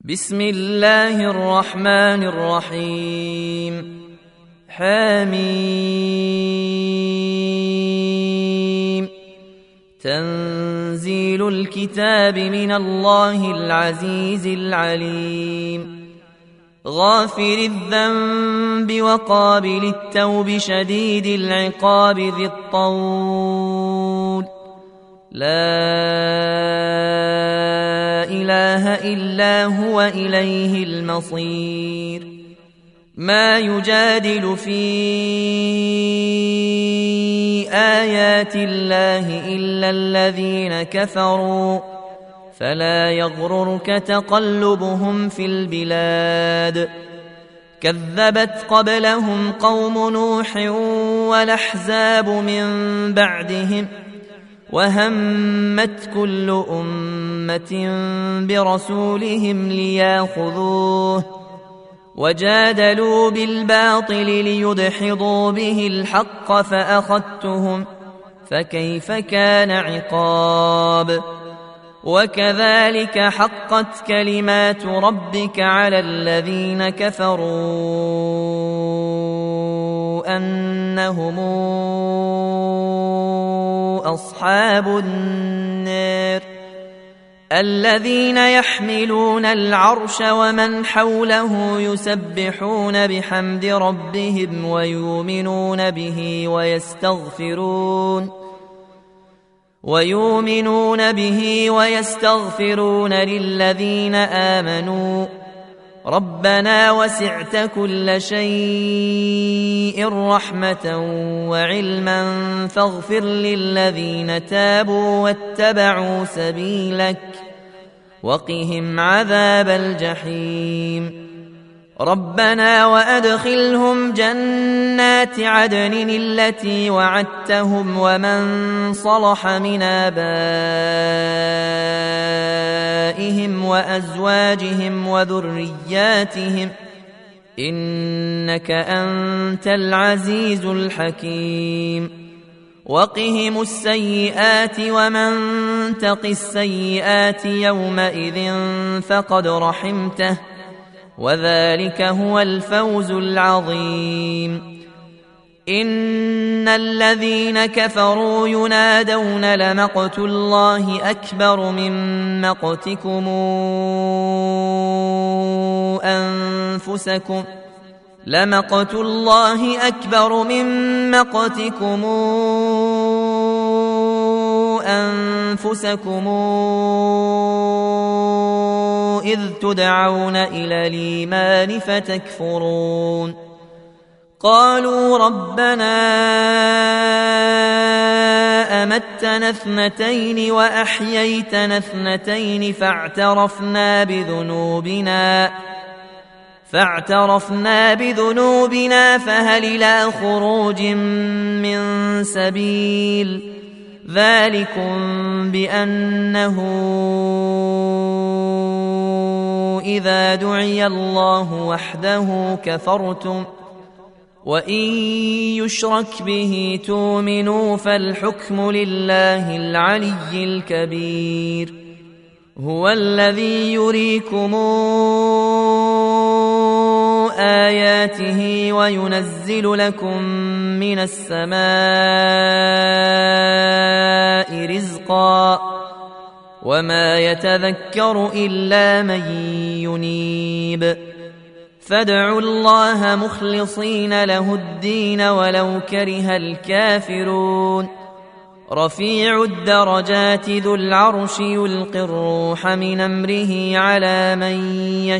بسم الله الرحمن الرحيم. حميم. تنزيل الكتاب من الله العزيز العليم. غافر الذنب وقابل التوب شديد العقاب ذي الطول. لا إله إلا هو إليه المصير. ما يجادل في آيات الله إلا الذين كفروا فلا يغررك تقلبهم في البلاد. كذبت قبلهم قوم نوح والأحزاب من بعدهم وهمت كل أمة برسولهم ليأخذوه وجادلوا بالباطل ليدحضوا به الحق فأخذتهم فكيف كان عقاب. وكذلك حقت كلمات ربك على الذين كفروا أنهم أصحاب النار. الذين يحملون العرش ومن حوله يسبحون بحمد ربهم ويؤمنون به ويستغفرون للذين آمنوا ربنا وسعت كل شيء رحمة وعلما فاغفر للذين تابوا واتبعوا سبيلك وقهم عذاب الجحيم. ربنا وأدخلهم جنات عدن التي وعدتهم ومن صلح من آبائهم وأزواجهم وذرياتهم إنك أنت العزيز الحكيم. وقهم السيئات ومن تق السيئات يومئذ فقد رحمته وذلك هو الفوز العظيم. إن الذين كفروا ينادون لمقت الله أكبر من مقتكم أنفسكم إذ تدعون إلى الإيمان فتكفرون. قالوا ربنا أمتنا اثنتين وأحييتنا اثنتين فاعترفنا بذنوبنا فهل إلى خروج من سبيل. ذلكم بأنه إذا دعي الله وحده كفرتم وإن يشرك به تؤمنوا فالحكم لله العلي الكبير. هو الذي يريكم آياته وينزل لكم من السماء رزقا وما يتذكر إلا من ينيب. فادعوا الله مخلصين له الدين ولو كره الكافرون. رفيع الدرجات ذو العرش يلقي الروح من أمره على من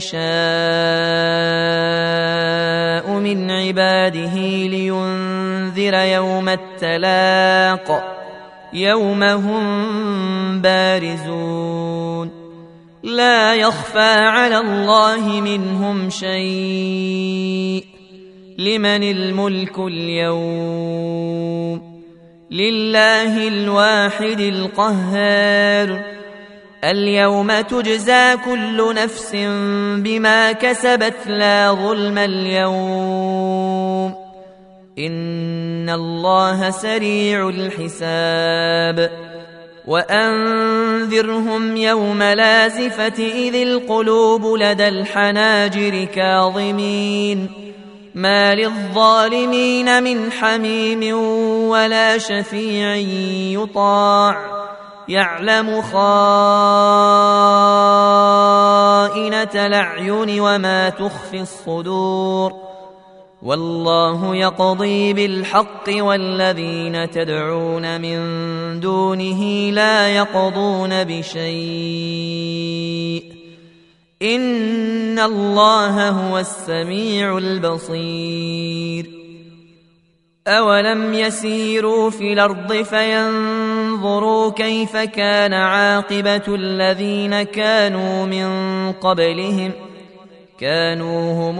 يشاء من عباده لينذر يوم التلاق يوم هم بارزون لا يخفى على الله منهم شيء. لمن الملك اليوم؟ لله الواحد القهار. اليوم تجزى كل نفس بما كسبت لا ظلم اليوم إن الله سريع الحساب. وأنذرهم يوم لازفة إذ القلوب لدى الحناجر كاظمين ما للظالمين من حميم ولا شفيع يطاع يعلم خائنة الأعين وما تخفي الصدور والله يقضي بالحق والذين تدعون من دونه لا يقضون بشيء إن الله هو السميع البصير أولم يسيروا في الأرض فينظروا كيف كان عاقبة الذين كانوا من قبلهم كانوا هم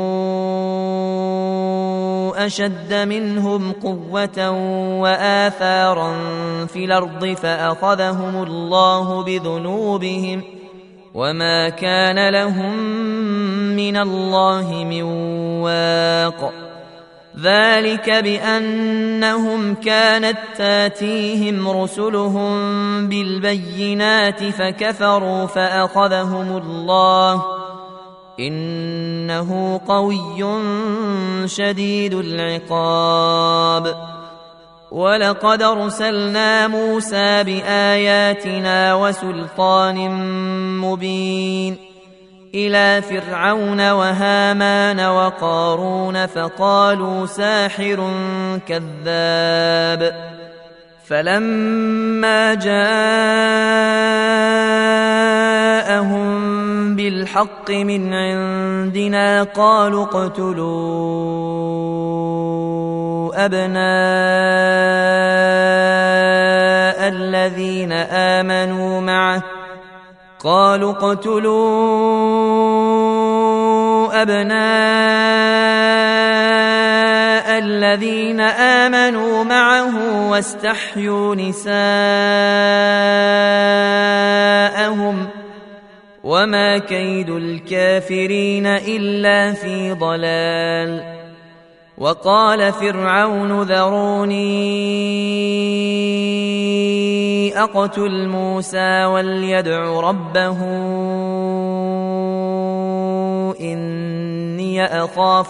أشد منهم قوة وآثارا في الأرض فأخذهم الله بذنوبهم وما كان لهم من الله من واق ذلك بأنهم كانت تاتيهم رسلهم بالبينات فكفروا فأخذهم الله إنه قوي شديد العقاب ولقد أرسلنا موسى بآياتنا وسلطان مبين إلى فرعون وهامان وقارون فقالوا ساحر كذاب فلما جاءهم بالحق من عندنا قالوا اقتلوا أبناء الذين آمنوا معه قالوا اقتلوا أبناء الذين آمنوا معه واستحيوا نساءهم وما كيد الكافرين إلا في ضلال وقال فرعون ذروني أقتل موسى وليدع ربه إني أخاف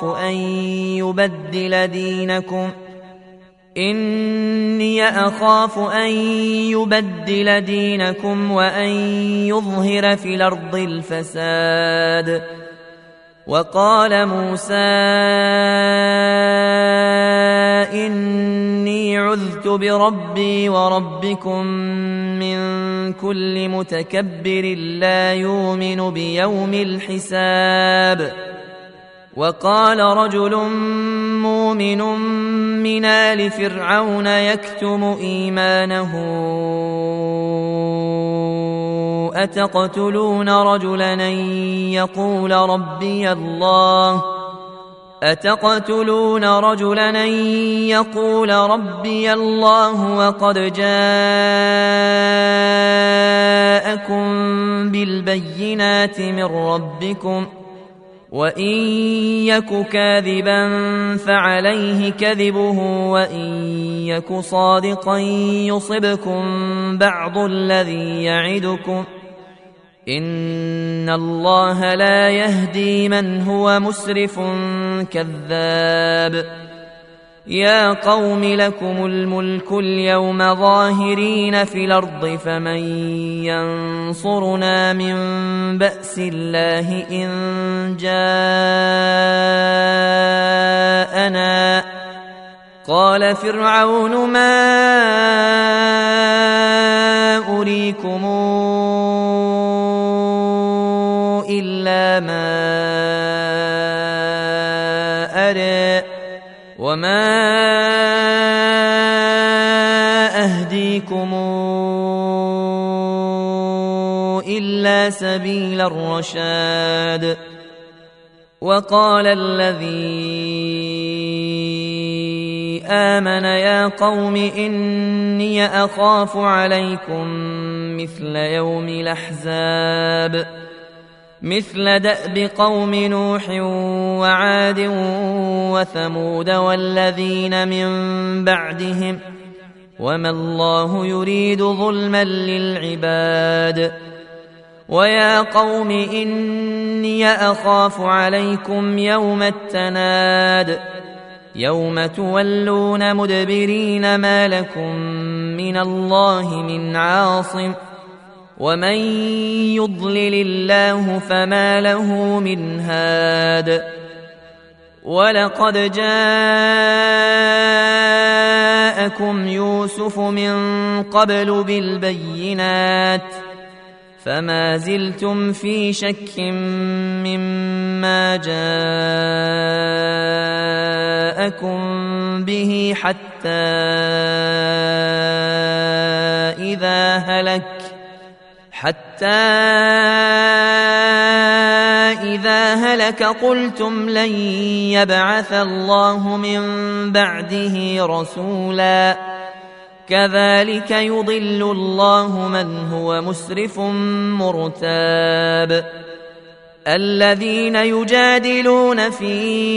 أن يبدل دينكم وأن يظهر في الأرض الفساد وقال موسى إني عذت بربي وربكم من كل متكبر لا يؤمن بيوم الحساب وقال رجل مؤمن من آل فرعون يكتم إيمانه أتقتلون رجلا أن يقول ربي الله وقد جاءكم بالبينات من ربكم وإن يك كاذبا فعليه كذبه وإن يك صادقا يصبكم بعض الذي يعدكم إن الله لا يهدي من هو مسرف كذاب يا قوم لكم الملك اليوم ظاهرين في الأرض فمن ينصرنا من بأس الله إن جاءنا قال فرعون ما أريكم إلا ما أرى وما أهديكم إلا سبيل الرشاد وقال الذي آمن يا قوم إني أخاف عليكم مثل يوم الأحزاب مثل دأب قوم نوح وعاد وثمود والذين من بعدهم وما الله يريد ظلما للعباد. ويا قوم إني أخاف عليكم يوم التناد يوم تولون مدبرين ما لكم من الله من عاصم ومن يضلل الله فما له من هاد. ولقد جاءكم يوسف من قبل بالبينات فما زلتم في شك مما جاءكم به حتى إذا هلك قلتم لن يبعث الله من بعده رسولا كذلك يضل الله من هو مسرف مرتاب. الذين يجادلون في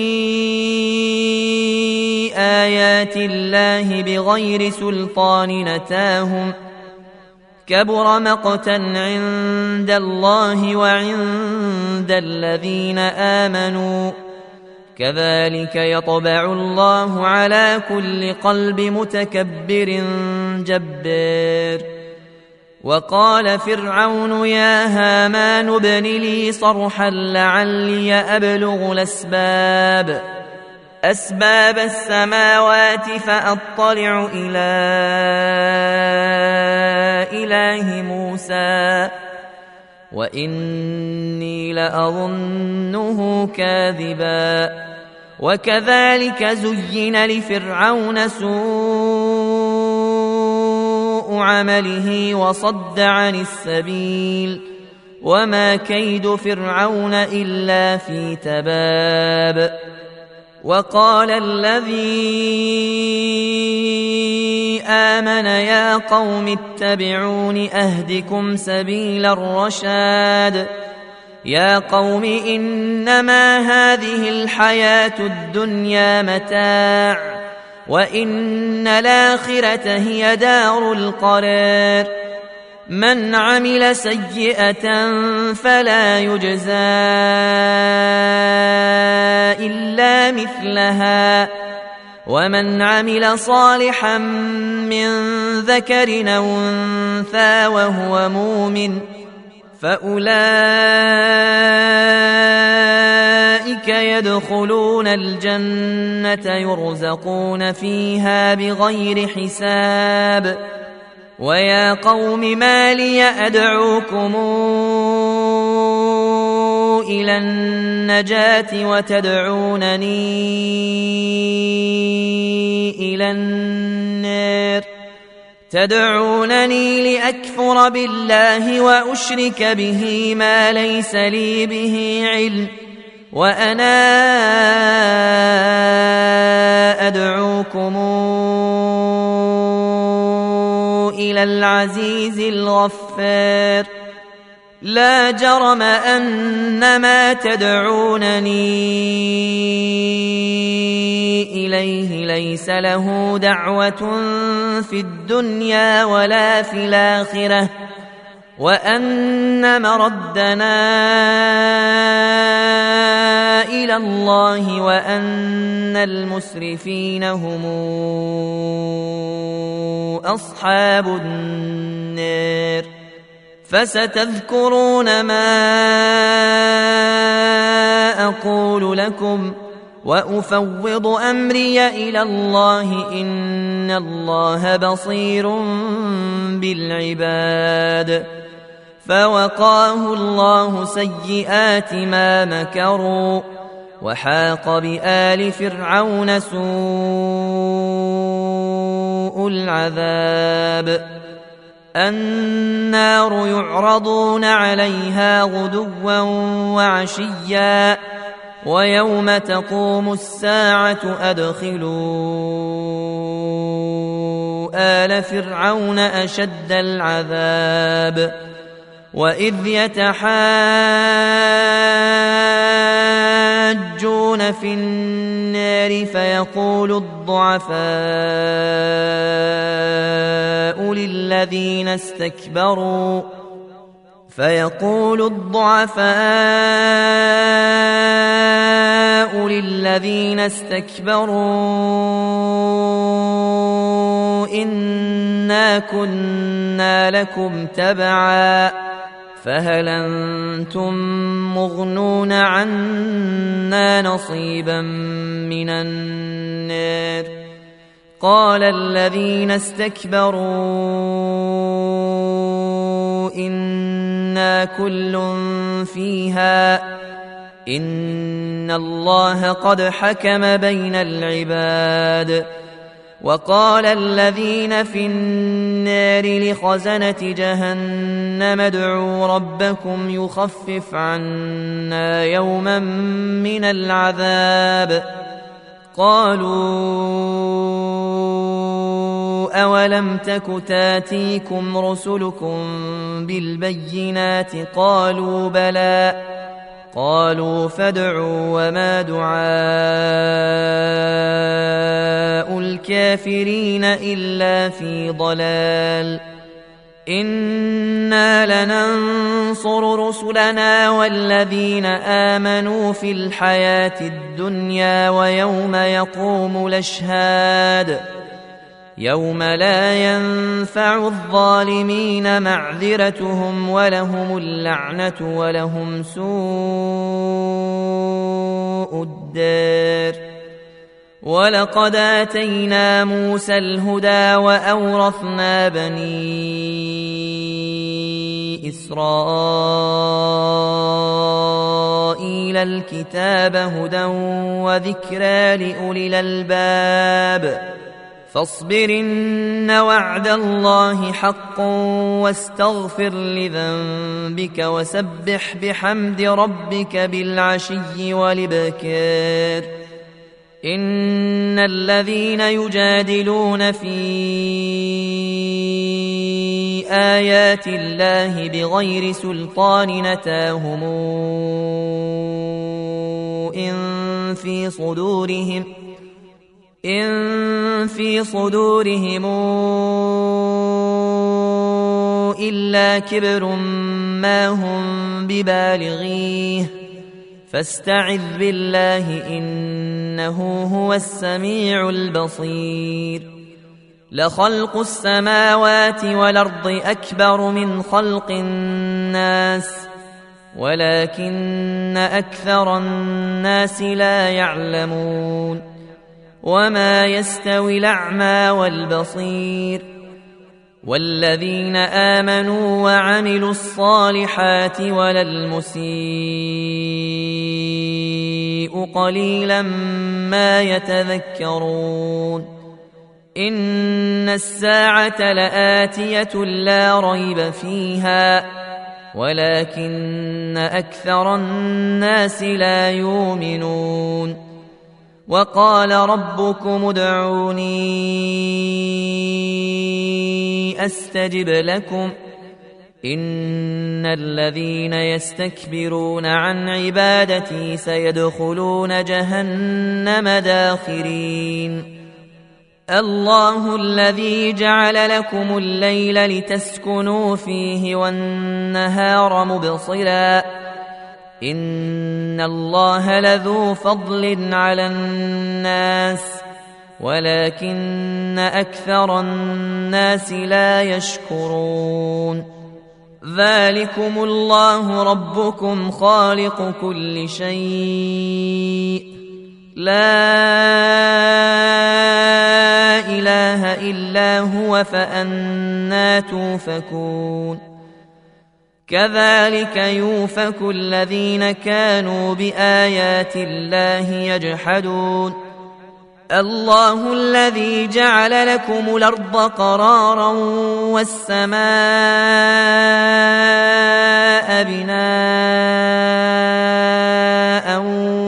آيات الله بغير سلطان نتاهم كبر مقتا عند الله وعند الذين آمنوا كذلك يطبع الله على كل قلب متكبر جبار. وقال فرعون يا هامان ابن لي صرحا لعلي أبلغ أسباب السماوات فأطلع إلى إله موسى وإني لأظنه كاذبا. وكذلك زين لفرعون سوء عمله وصد عن السبيل وما كيد فرعون إلا في تباب. وقال الذي آمن يا قوم اتبعون أهدكم سبيل الرشاد. يا قوم إنما هذه الحياة الدنيا متاع وإن الآخرة هي دار القرار. من عمل سيئة فلا يجزى إلا مثلها ومن عمل صالحا من ذكر أو أنثى وهو مؤمن فأولئك يدخلون الجنة يرزقون فيها بغير حساب. ويا قوم ما لي أدعوكم إلى النجاة وتدعونني إلى النار تدعونني لأكفر بالله وأشرك به ما ليس لي به علم وأنا أدعوكم إلى العزيز الغفار. لا جرم أن ما تدعونني إليه ليس له دعوة في الدنيا ولا في الآخرة وأن مردنا إلى الله وأن المسرفين هم أصحاب النار. فستذكرون ما أقول لكم وأفوض أمري إلى الله إن الله بصير بالعباد. فوقاه الله سيئات ما مكروا وحاق بآل فرعون سوء العذاب. النار يعرضون عليها غدوا وعشيا ويوم تقوم الساعة أدخلوا آل فرعون أشد العذاب. وإذ يتحاجون في النار فيقول الضعفاء للذين استكبروا إنا كنا لكم تبعا فهل أنتم مغنون عنا نصيبا من النار قال الذين استكبروا إنا كل فيها إن الله قد حكم بين العباد وقال الذين في النار لخزنة جهنم ادعوا ربكم يخفف عنا يوما من العذاب قالوا أولم تك تاتيكم رسلكم بالبينات قالوا بلى قالوا فادعوا وما دعاء الكافرين إلا في ضلال إنا لننصر رسلنا والذين آمنوا في الحياة الدنيا ويوم يقوم الأشهاد يوم لا ينفع الظالمين معذرتهم ولهم اللعنة ولهم سوء الدار ولقد آتينا موسى الهدى وأورثنا بني إسرائيل الكتاب هدى وذكرى لأولي الألباب فاصبر إن وعد الله حق واستغفر لذنبك وسبح بحمد ربك بالعشي والإبكار إن الذين يجادلون في آيات الله بغير سلطان نتاهم إن في صدورهم إلا كبر ما هم ببالغيه فاستعذ بالله إنه هو السميع البصير لخلق السماوات والأرض أكبر من خلق الناس ولكن أكثر الناس لا يعلمون وما يستوي الأعمى والبصير والذين آمنوا وعملوا الصالحات ولا المسيء قليلا ما يتذكرون إن الساعة لآتية لا ريب فيها ولكن أكثر الناس لا يؤمنون وقال ربكم ادعوني أستجب لكم إن الذين يستكبرون عن عبادتي سيدخلون جهنم داخرين الله الذي جعل لكم الليل لتسكنوا فيه والنهار مبصرا إن الله لذو فضل على الناس ولكن أكثر الناس لا يشكرون ذلكم الله ربكم خالق كل شيء لا إله إلا هو فأنى توفكون كذلك يؤفك الذين كانوا بآيات الله يجحدون الله الذي جعل لكم الأرض قرارا والسماء بناء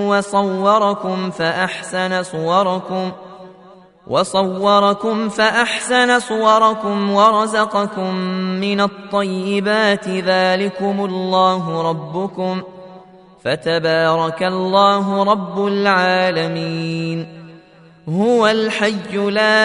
وصوركم فأحسن صوركم ورزقكم من الطيبات ذلكم الله ربكم فتبارك الله رب العالمين هو الحي لا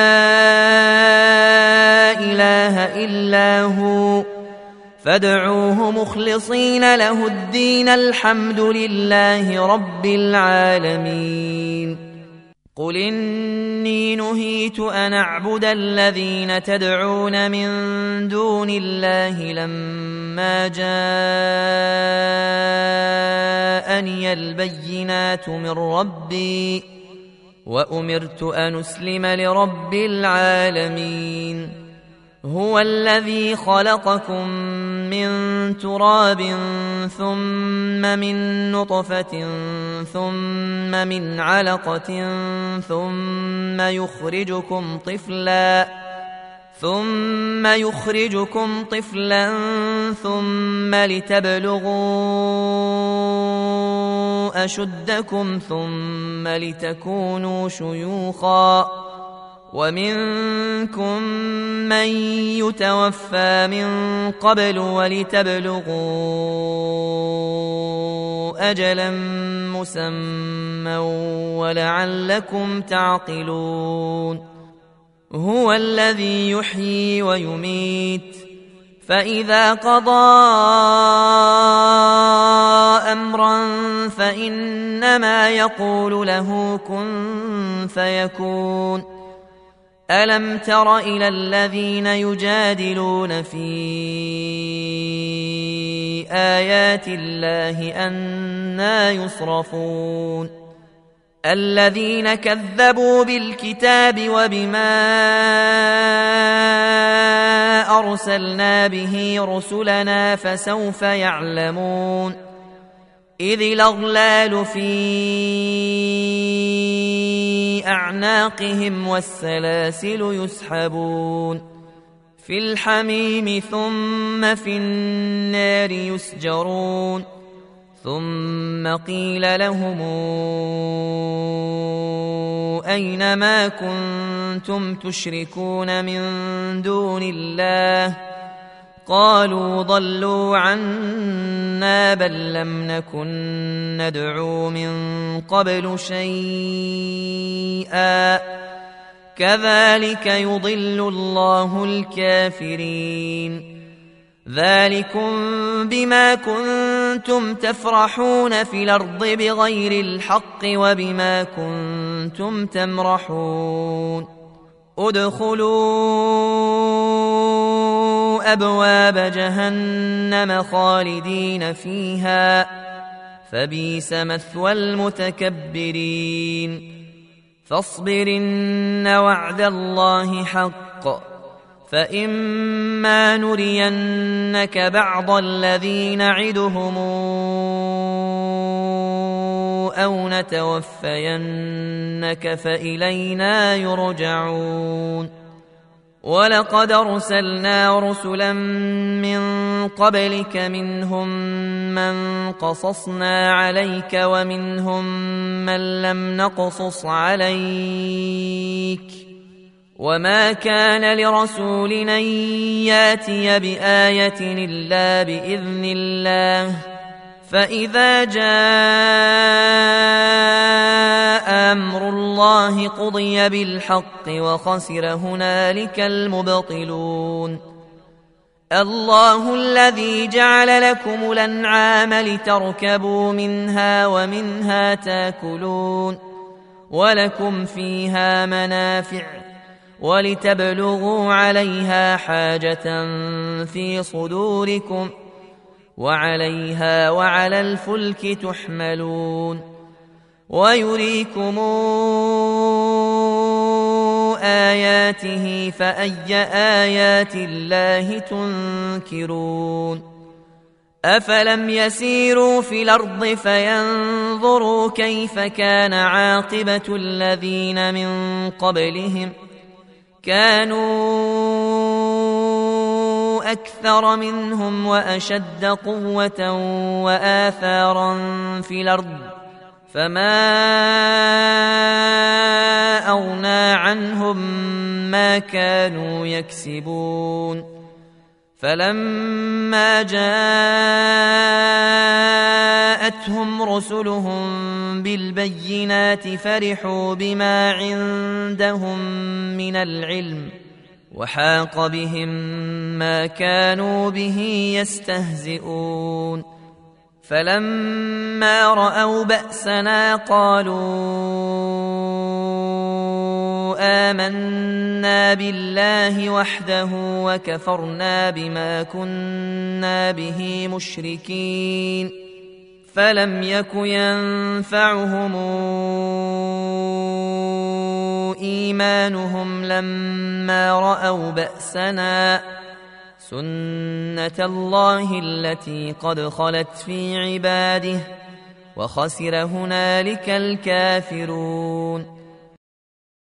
إله إلا هو فادعوه مخلصين له الدين الحمد لله رب العالمين قل إني نهيت أن أعبد الذين تدعون من دون الله لما جاءني البينات من ربي وأمرت أن أسلم لرب العالمين هو الذي خلقكم من تراب ثم من نطفة ثم من علقة ثم يخرجكم طفلا ثم لتبلغوا أشدكم ثم لتكونوا شيوخا ومنكم من يتوفى من قبل ولتبلغوا أجلا مسمى ولعلكم تعقلون هو الذي يحيي ويميت فإذا قضى أمرا فإنما يقول له كن فيكون ألم تر إلى الذين يجادلون في آيات الله أنى يصرفون الذين كذبوا بالكتاب وبما أرسلنا به رسلنا فسوف يعلمون إذ الأغلال في أعناقهم والسلاسل يسحبون في الحميم ثم في النار يسجرون ثم قيل لهم أين ما كنتم تشركون من دون الله قالوا ضلوا عنا بل لم نكن ندعو من قبل شيئا كذلك يضل الله الكافرين ذلكم بما كنتم تفرحون في الأرض بغير الحق وبما كنتم تمرحون ادخلوا أبواب جهنم خالدين فيها فبئس مثوى المتكبرين فاصبر إن وعد الله حق فإما نرينك بعض الذي نعدهم أو نتوفينك فإلينا يرجعون ولقد أرسلنا رسلا من قبلك منهم من قصصنا عليك ومنهم من لم نقصص عليك وما كان لرسول أن ياتي بآية إلا بإذن الله فإذا جاء أمر الله قضي بالحق وخسر هنالك المبطلون الله الذي جعل لكم الأنعام لتركبوا منها ومنها تاكلون ولكم فيها منافع ولتبلغوا عليها حاجة في صدوركم وعليها وعلى الفلك تحملون ويريكم آياته فأي آيات الله تنكرون أفلم يسيروا في الأرض فينظروا كيف كان عاقبة الذين من قبلهم كانوا أكثر منهم وأشد قوة وآثارا في الأرض فما أغنى عنهم ما كانوا يكسبون فلما جاءتهم جاءتهم رسلهم بالبينات فرحوا بما عندهم من العلم وحاق بهم ما كانوا به يستهزئون فلما رأوا بأسنا قالوا آمنا بالله وحده وكفرنا بما كنا به مشركين فلم يك ينفعهم إيمانهم لما رأوا بأسنا سنة الله التي قد خلت في عباده وخسر هنالك الكافرون